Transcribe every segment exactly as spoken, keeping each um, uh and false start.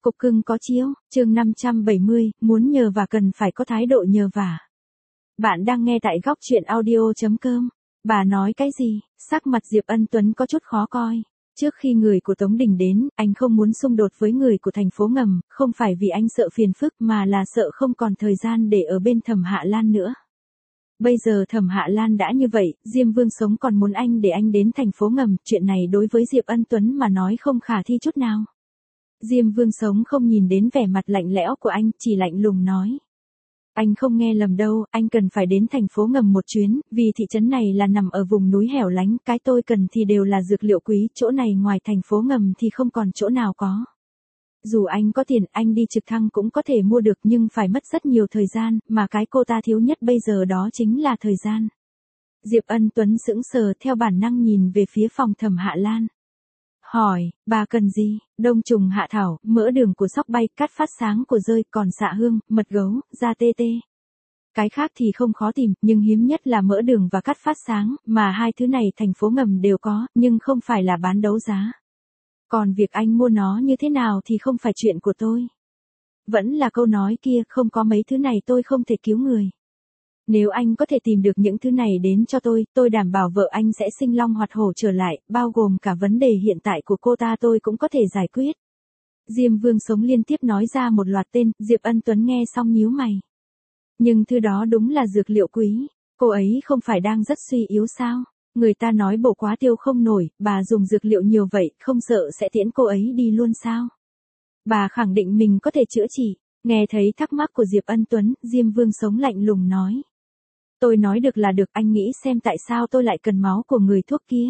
Cục cưng có chiếu, chương năm trăm bảy mươi, muốn nhờ và cần phải có thái độ nhờ vả. Bạn đang nghe tại góc truyện audio.com. Bà nói cái gì? Sắc mặt Diệp Ân Tuấn có chút khó coi. Trước khi người của Tống Đình đến, anh không muốn xung đột với người của thành phố ngầm, không phải vì anh sợ phiền phức mà là sợ không còn thời gian để ở bên Thẩm Hạ Lan nữa. Bây giờ Thẩm Hạ Lan đã như vậy, Diêm Vương Sống còn muốn anh để anh đến thành phố ngầm, chuyện này đối với Diệp Ân Tuấn mà nói không khả thi chút nào. Diêm Vương Sống không nhìn đến vẻ mặt lạnh lẽo của anh, chỉ lạnh lùng nói. Anh không nghe lầm đâu, anh cần phải đến thành phố ngầm một chuyến, vì thị trấn này là nằm ở vùng núi hẻo lánh, cái tôi cần thì đều là dược liệu quý, chỗ này ngoài thành phố ngầm thì không còn chỗ nào có. Dù anh có tiền, anh đi trực thăng cũng có thể mua được nhưng phải mất rất nhiều thời gian, mà cái cô ta thiếu nhất bây giờ đó chính là thời gian. Diệp Ân Tuấn sững sờ theo bản năng nhìn về phía phòng Thẩm Hạ Lan. Hỏi, bà cần gì? Đông trùng hạ thảo, mỡ đường của sóc bay, cát phát sáng của rơi, còn xạ hương, mật gấu, da tê tê. Cái khác thì không khó tìm, nhưng hiếm nhất là mỡ đường và cát phát sáng, mà hai thứ này thành phố ngầm đều có, nhưng không phải là bán đấu giá. Còn việc anh mua nó như thế nào thì không phải chuyện của tôi. Vẫn là câu nói kia, không có mấy thứ này tôi không thể cứu người. Nếu anh có thể tìm được những thứ này đến cho tôi, tôi đảm bảo vợ anh sẽ sinh long hoạt hổ trở lại, bao gồm cả vấn đề hiện tại của cô ta tôi cũng có thể giải quyết. Diêm Vương Sống liên tiếp nói ra một loạt tên, Diệp Ân Tuấn nghe xong nhíu mày. Nhưng thứ đó đúng là dược liệu quý, cô ấy không phải đang rất suy yếu sao? Người ta nói bổ quá tiêu không nổi, bà dùng dược liệu nhiều vậy, không sợ sẽ tiễn cô ấy đi luôn sao? Bà khẳng định mình có thể chữa trị. Nghe thấy thắc mắc của Diệp Ân Tuấn, Diêm Vương Sống lạnh lùng nói. Tôi nói được là được, anh nghĩ xem tại sao tôi lại cần máu của người thuốc kia.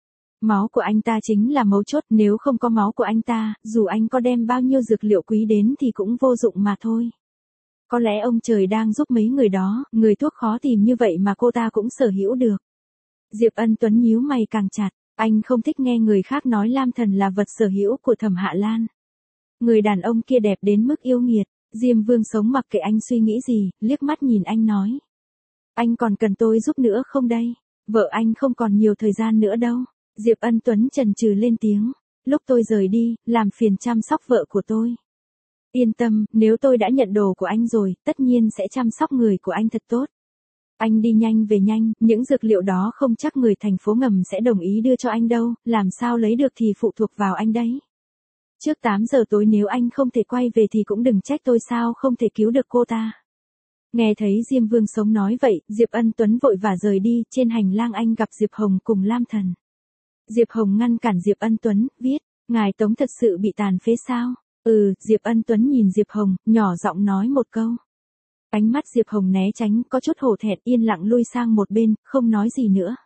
Máu của anh ta chính là mấu chốt, nếu không có máu của anh ta, dù anh có đem bao nhiêu dược liệu quý đến thì cũng vô dụng mà thôi. Có lẽ ông trời đang giúp mấy người đó, người thuốc khó tìm như vậy mà cô ta cũng sở hữu được. Diệp Ân Tuấn nhíu mày càng chặt, anh không thích nghe người khác nói Lam Thần là vật sở hữu của Thẩm Hạ Lan. Người đàn ông kia đẹp đến mức yêu nghiệt. Diêm Vương Sống mặc kệ anh suy nghĩ gì, liếc mắt nhìn anh nói. Anh còn cần tôi giúp nữa không đây? Vợ anh không còn nhiều thời gian nữa đâu. Diệp Ân Tuấn chần chừ lên tiếng. Lúc tôi rời đi, làm phiền chăm sóc vợ của tôi. Yên tâm, nếu tôi đã nhận đồ của anh rồi, tất nhiên sẽ chăm sóc người của anh thật tốt. Anh đi nhanh về nhanh, những dược liệu đó không chắc người thành phố ngầm sẽ đồng ý đưa cho anh đâu, làm sao lấy được thì phụ thuộc vào anh đấy. Trước tám giờ tối nếu anh không thể quay về thì cũng đừng trách tôi sao không thể cứu được cô ta. Nghe thấy Diêm Vương Sống nói vậy, Diệp Ân Tuấn vội vã rời đi, trên hành lang anh gặp Diệp Hồng cùng Lam Thần. Diệp Hồng ngăn cản Diệp Ân Tuấn, viết, ngài Tống thật sự bị tàn phế sao? Ừ, Diệp Ân Tuấn nhìn Diệp Hồng, nhỏ giọng nói một câu. Ánh mắt Diệp Hồng né tránh, có chút hổ thẹn, yên lặng lui sang một bên, không nói gì nữa.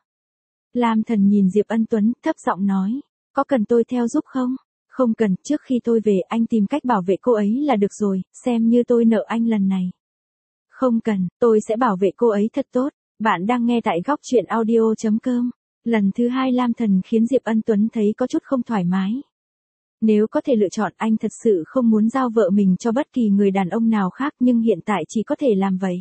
Lam Thần nhìn Diệp Ân Tuấn, thấp giọng nói, có cần tôi theo giúp không? Không cần, trước khi tôi về anh tìm cách bảo vệ cô ấy là được rồi, xem như tôi nợ anh lần này. Không cần, tôi sẽ bảo vệ cô ấy thật tốt. Bạn đang nghe tại góc truyện audio.com. Lần thứ hai Lam Thần khiến Diệp Ân Tuấn thấy có chút không thoải mái. Nếu có thể lựa chọn anh thật sự không muốn giao vợ mình cho bất kỳ người đàn ông nào khác nhưng hiện tại chỉ có thể làm vậy.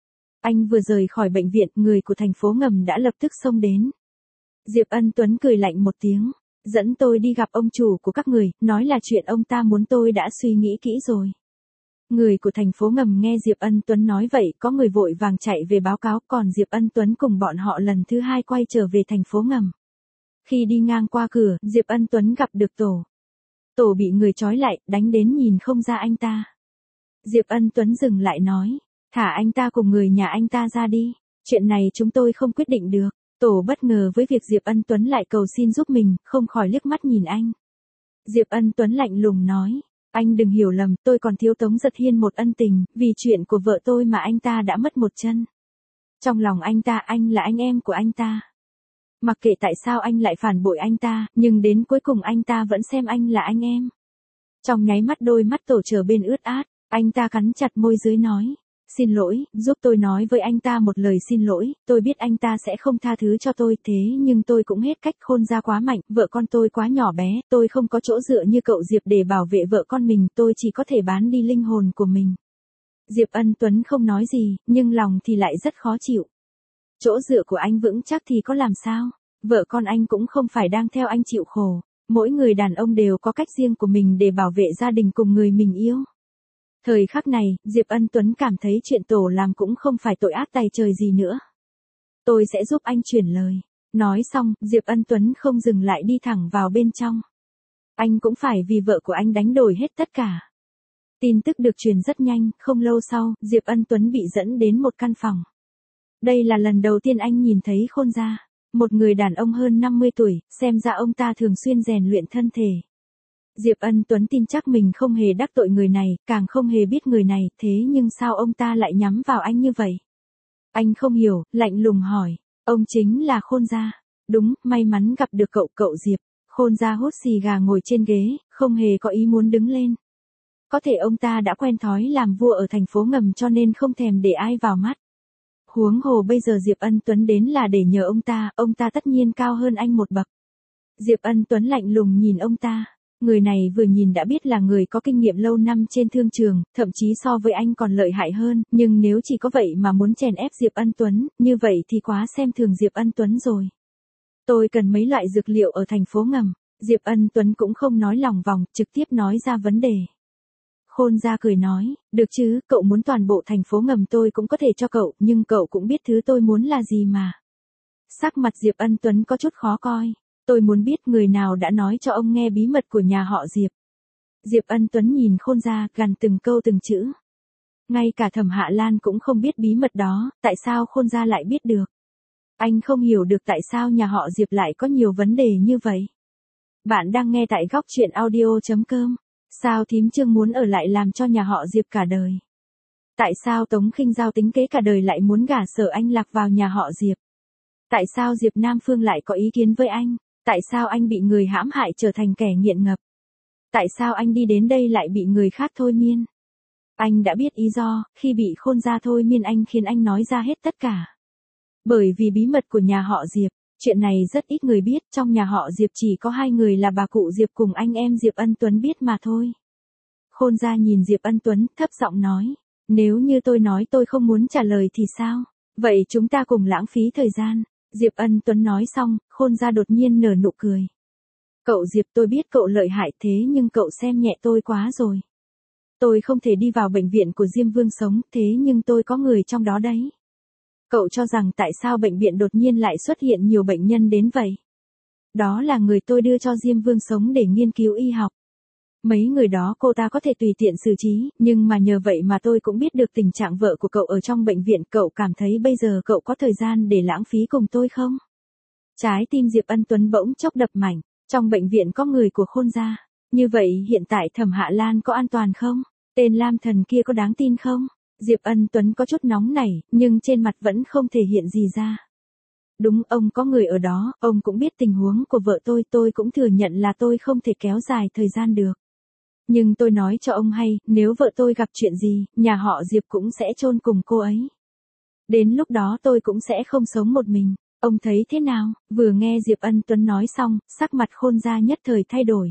Anh vừa rời khỏi bệnh viện, người của thành phố ngầm đã lập tức xông đến. Diệp Ân Tuấn cười lạnh một tiếng. Dẫn tôi đi gặp ông chủ của các người, nói là chuyện ông ta muốn tôi đã suy nghĩ kỹ rồi. Người của thành phố ngầm nghe Diệp Ân Tuấn nói vậy, có người vội vàng chạy về báo cáo, còn Diệp Ân Tuấn cùng bọn họ lần thứ hai quay trở về thành phố ngầm. Khi đi ngang qua cửa, Diệp Ân Tuấn gặp được Tổ. Tổ bị người trói lại, đánh đến nhìn không ra anh ta. Diệp Ân Tuấn dừng lại nói, thả anh ta cùng người nhà anh ta ra đi, chuyện này chúng tôi không quyết định được. Tổ bất ngờ với việc Diệp Ân Tuấn lại cầu xin giúp mình, không khỏi liếc mắt nhìn anh. Diệp Ân Tuấn lạnh lùng nói, anh đừng hiểu lầm, tôi còn thiếu Tống Giật Hiên một ân tình, vì chuyện của vợ tôi mà anh ta đã mất một chân. Trong lòng anh ta, anh là anh em của anh ta. Mặc kệ tại sao anh lại phản bội anh ta, nhưng đến cuối cùng anh ta vẫn xem anh là anh em. Trong nháy mắt đôi mắt Tổ trở bên ướt át, anh ta cắn chặt môi dưới nói. Xin lỗi, giúp tôi nói với anh ta một lời xin lỗi, tôi biết anh ta sẽ không tha thứ cho tôi, thế nhưng tôi cũng hết cách, Khôn gia quá mạnh, vợ con tôi quá nhỏ bé, tôi không có chỗ dựa như cậu Diệp để bảo vệ vợ con mình, tôi chỉ có thể bán đi linh hồn của mình. Diệp Ân Tuấn không nói gì, nhưng lòng thì lại rất khó chịu. Chỗ dựa của anh vững chắc thì có làm sao, vợ con anh cũng không phải đang theo anh chịu khổ. Mỗi người đàn ông đều có cách riêng của mình để bảo vệ gia đình cùng người mình yêu. Thời khắc này, Diệp Ân Tuấn cảm thấy chuyện tổ làm cũng không phải tội ác tày trời gì nữa. Tôi sẽ giúp anh chuyển lời. Nói xong, Diệp Ân Tuấn không dừng lại đi thẳng vào bên trong. Anh cũng phải vì vợ của anh đánh đổi hết tất cả. Tin tức được truyền rất nhanh, không lâu sau, Diệp Ân Tuấn bị dẫn đến một căn phòng. Đây là lần đầu tiên anh nhìn thấy Khôn gia. Một người đàn ông hơn năm mươi tuổi, xem ra ông ta thường xuyên rèn luyện thân thể. Diệp Ân Tuấn tin chắc mình không hề đắc tội người này, càng không hề biết người này, thế nhưng sao ông ta lại nhắm vào anh như vậy? Anh không hiểu, lạnh lùng hỏi, ông chính là Khôn gia. Đúng, may mắn gặp được cậu cậu Diệp. Khôn gia hút xì gà ngồi trên ghế, không hề có ý muốn đứng lên. Có thể ông ta đã quen thói làm vua ở thành phố ngầm cho nên không thèm để ai vào mắt. Huống hồ bây giờ Diệp Ân Tuấn đến là để nhờ ông ta, ông ta tất nhiên cao hơn anh một bậc. Diệp Ân Tuấn lạnh lùng nhìn ông ta. Người này vừa nhìn đã biết là người có kinh nghiệm lâu năm trên thương trường, thậm chí so với anh còn lợi hại hơn, nhưng nếu chỉ có vậy mà muốn chèn ép Diệp Ân Tuấn, như vậy thì quá xem thường Diệp Ân Tuấn rồi. Tôi cần mấy loại dược liệu ở thành phố ngầm. Diệp Ân Tuấn cũng không nói lòng vòng, trực tiếp nói ra vấn đề. Khôn gia cười nói, được chứ, cậu muốn toàn bộ thành phố ngầm tôi cũng có thể cho cậu, nhưng cậu cũng biết thứ tôi muốn là gì mà. Sắc mặt Diệp Ân Tuấn có chút khó coi. Tôi muốn biết người nào đã nói cho ông nghe bí mật của nhà họ Diệp. Diệp Ân Tuấn nhìn Khôn gia, gằn từng câu từng chữ. Ngay cả Thẩm Hạ Lan cũng không biết bí mật đó, tại sao Khôn gia lại biết được? Anh không hiểu được tại sao nhà họ Diệp lại có nhiều vấn đề như vậy. Bạn đang nghe tại góc truyện audio chấm com. Sao thím Trương muốn ở lại làm cho nhà họ Diệp cả đời? Tại sao Tống Khinh Giao tính kế cả đời lại muốn gả Sở Anh Lạc vào nhà họ Diệp? Tại sao Diệp Nam Phương lại có ý kiến với anh? Tại sao anh bị người hãm hại trở thành kẻ nghiện ngập? Tại sao anh đi đến đây lại bị người khác thôi miên? Anh đã biết ý do, khi bị Khôn gia thôi miên anh khiến anh nói ra hết tất cả. Bởi vì bí mật của nhà họ Diệp, chuyện này rất ít người biết, trong nhà họ Diệp chỉ có hai người là bà cụ Diệp cùng anh em Diệp Ân Tuấn biết mà thôi. Khôn gia nhìn Diệp Ân Tuấn, thấp giọng nói, nếu như tôi nói tôi không muốn trả lời thì sao? Vậy chúng ta cùng lãng phí thời gian. Diệp Ân Tuấn nói xong, Khôn gia đột nhiên nở nụ cười. Cậu Diệp, tôi biết cậu lợi hại thế nhưng cậu xem nhẹ tôi quá rồi. Tôi không thể đi vào bệnh viện của Diêm Vương sống, thế nhưng tôi có người trong đó đấy. Cậu cho rằng tại sao bệnh viện đột nhiên lại xuất hiện nhiều bệnh nhân đến vậy? Đó là người tôi đưa cho Diêm Vương sống để nghiên cứu y học. Mấy người đó cô ta có thể tùy tiện xử trí, nhưng mà nhờ vậy mà tôi cũng biết được tình trạng vợ của cậu ở trong bệnh viện. Cậu cảm thấy bây giờ cậu có thời gian để lãng phí cùng tôi không? Trái tim Diệp Ân Tuấn bỗng chốc đập mạnh, trong bệnh viện có người của Khôn gia. Như vậy hiện tại Thẩm Hạ Lan có an toàn không? Tên Lam Thần kia có đáng tin không? Diệp Ân Tuấn có chút nóng nảy, nhưng trên mặt vẫn không thể hiện gì ra. Đúng, ông có người ở đó, ông cũng biết tình huống của vợ tôi, tôi cũng thừa nhận là tôi không thể kéo dài thời gian được. Nhưng tôi nói cho ông hay, nếu vợ tôi gặp chuyện gì, nhà họ Diệp cũng sẽ chôn cùng cô ấy. Đến lúc đó tôi cũng sẽ không sống một mình. Ông thấy thế nào? Vừa nghe Diệp Ân Tuấn nói xong, sắc mặt Khôn gia nhất thời thay đổi.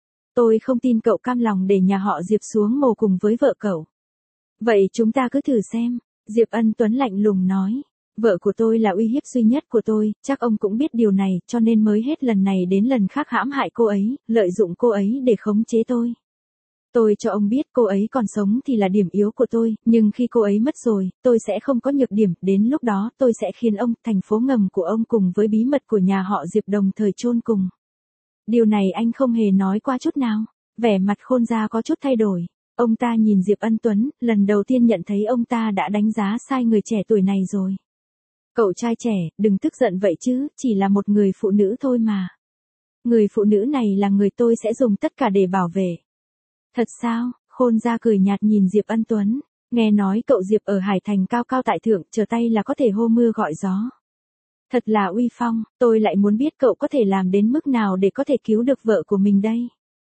Tôi không tin cậu cam lòng để nhà họ Diệp xuống mồ cùng với vợ cậu. Vậy chúng ta cứ thử xem. Diệp Ân Tuấn lạnh lùng nói. Vợ của tôi là uy hiếp duy nhất của tôi, chắc ông cũng biết điều này, cho nên mới hết lần này đến lần khác hãm hại cô ấy, lợi dụng cô ấy để khống chế tôi. Tôi cho ông biết cô ấy còn sống thì là điểm yếu của tôi, nhưng khi cô ấy mất rồi, tôi sẽ không có nhược điểm, đến lúc đó tôi sẽ khiến ông, thành phố ngầm của ông cùng với bí mật của nhà họ Diệp đồng thời chôn cùng. Điều này anh không hề nói qua chút nào. Vẻ mặt Khôn gia có chút thay đổi. Ông ta nhìn Diệp Ân Tuấn, lần đầu tiên nhận thấy ông ta đã đánh giá sai người trẻ tuổi này rồi. Cậu trai trẻ, đừng tức giận vậy chứ, chỉ là một người phụ nữ thôi mà. Người phụ nữ này là người tôi sẽ dùng tất cả để bảo vệ. Thật sao? Khôn gia cười nhạt nhìn Diệp Ân Tuấn. Nghe nói cậu Diệp ở Hải Thành cao cao tại thượng, trở tay là có thể hô mưa gọi gió. Thật là uy phong, tôi lại muốn biết cậu có thể làm đến mức nào để có thể cứu được vợ của mình đây.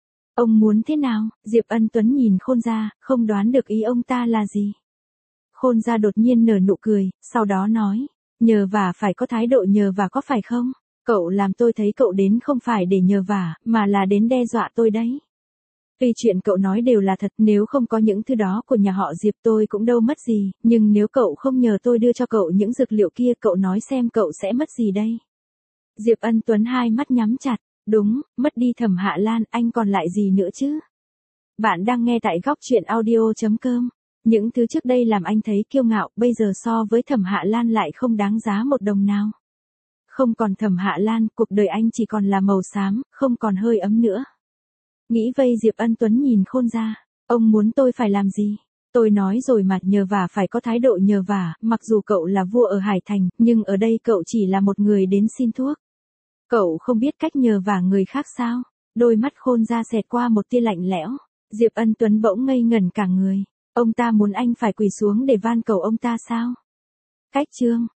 Ông muốn thế nào? Diệp Ân Tuấn nhìn Khôn gia, không đoán được ý ông ta là gì. Khôn gia đột nhiên nở nụ cười, sau đó nói, nhờ vả phải có thái độ nhờ vả có phải không? Cậu làm tôi thấy cậu đến không phải để nhờ vả, mà là đến đe dọa tôi đấy. Tuy chuyện cậu nói đều là thật, nếu không có những thứ đó của nhà họ Diệp tôi cũng đâu mất gì, nhưng nếu cậu không nhờ tôi đưa cho cậu những dược liệu kia, cậu nói xem cậu sẽ mất gì đây? Diệp Ân Tuấn hai mắt nhắm chặt, Đúng, mất đi Thẩm Hạ Lan, anh còn lại gì nữa chứ? Bạn đang nghe tại góc chuyện audio chấm com. Những thứ trước đây làm anh thấy kiêu ngạo, bây giờ so với Thẩm Hạ Lan lại không đáng giá một đồng nào. Không còn Thẩm Hạ Lan, cuộc đời anh chỉ còn là màu xám, không còn hơi ấm nữa. Nghĩ vây Diệp Ân Tuấn nhìn khôn ra. Ông muốn tôi phải làm gì? Tôi nói rồi mà, nhờ vả phải có thái độ nhờ vả, mặc dù cậu là vua ở Hải Thành, nhưng ở đây cậu chỉ là một người đến xin thuốc. Cậu không biết cách nhờ vả người khác sao? Đôi mắt khôn ra xẹt qua một tia lạnh lẽo. Diệp Ân Tuấn bỗng ngây ngẩn cả người. Ông ta muốn anh phải quỳ xuống để van cầu ông ta sao? Cách chương